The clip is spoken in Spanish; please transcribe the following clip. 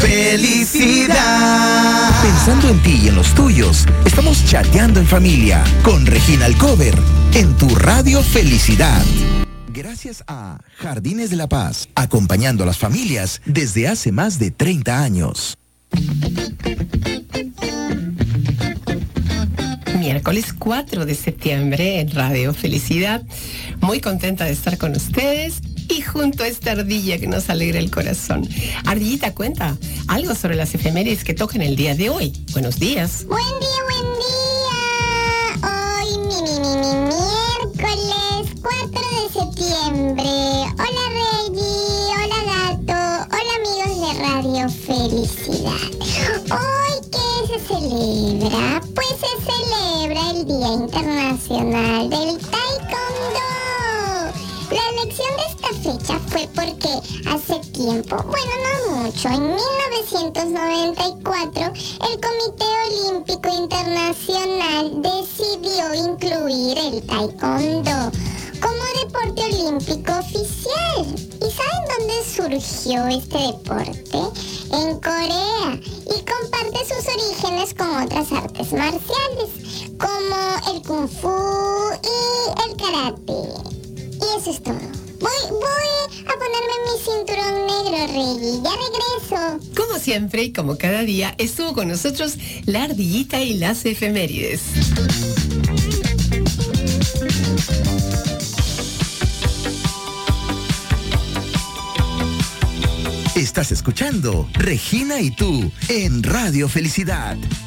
felicidad. Pensando en ti y en los tuyos, estamos chateando en familia con Regina Alcover en tu Radio Felicidad. Gracias a Jardines de la Paz, acompañando a las familias desde hace más de 30 años. Miércoles 4 de septiembre en Radio Felicidad. Muy contenta de estar con ustedes y junto a esta ardilla que nos alegra el corazón. Ardillita, cuenta algo sobre las efemérides que tocan el día de hoy. Buenos días. Buen día, buen día. Hoy miércoles 4 de septiembre. Hola Reggie, hola Gato, hola amigos de Radio Felicidad. Hoy, ¿qué se celebra? Pues se celebra el Día Internacional del Taekwondo. La elección de esta fecha fue porque hace tiempo, bueno, no mucho, en 1994, el Comité Olímpico Internacional decidió incluir el Taekwondo como deporte olímpico oficial. ¿Y saben dónde surgió este deporte? En Corea, y comparte sus orígenes con otras artes marciales, como el Kung Fu y el Karate. Y eso es todo. Voy a ponerme mi cinturón negro, Reggie. Ya regreso. Como siempre y como cada día, estuvo con nosotros la ardillita y las efemérides. Estás escuchando Regina y tú en Radio Felicidad.